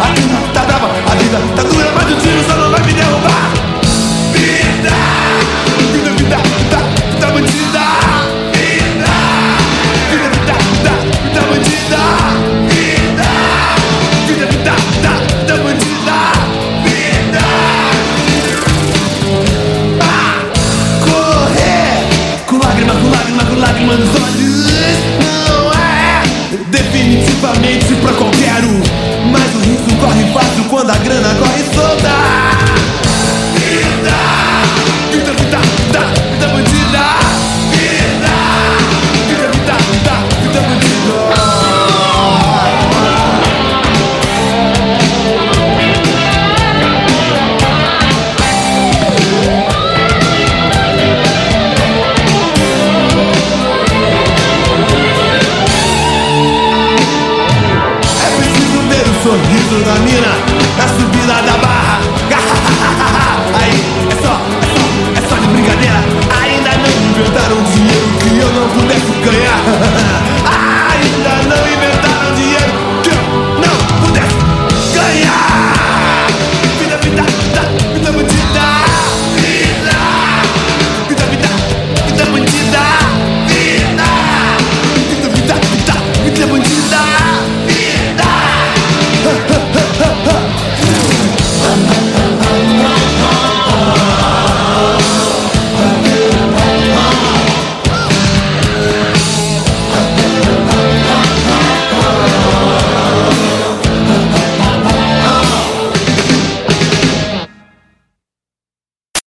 A vida tá brava, a vida tá dura, mas o tiro só não vai me derrubar. Vida, vida, vida, vida, vida bandida. Vida, vida, vida, vida, vida bandida. Vida, vida, vida, vida, vida bandida. Vida, correr com lágrima, com lágrima, com lágrima nos olhos não é definitivamente pra qualquer um, mas o riso corre fácil quando a grana corre solta. Vida, vida, vida, vida, vida bandida. Vida, vida, vida, vida, vida bandida. Sorriso da mina na subida da barra. Aí, é só de brincadeira. Ainda não inventaram dinheiro que eu não pudesse ganhar. Ainda não inventaram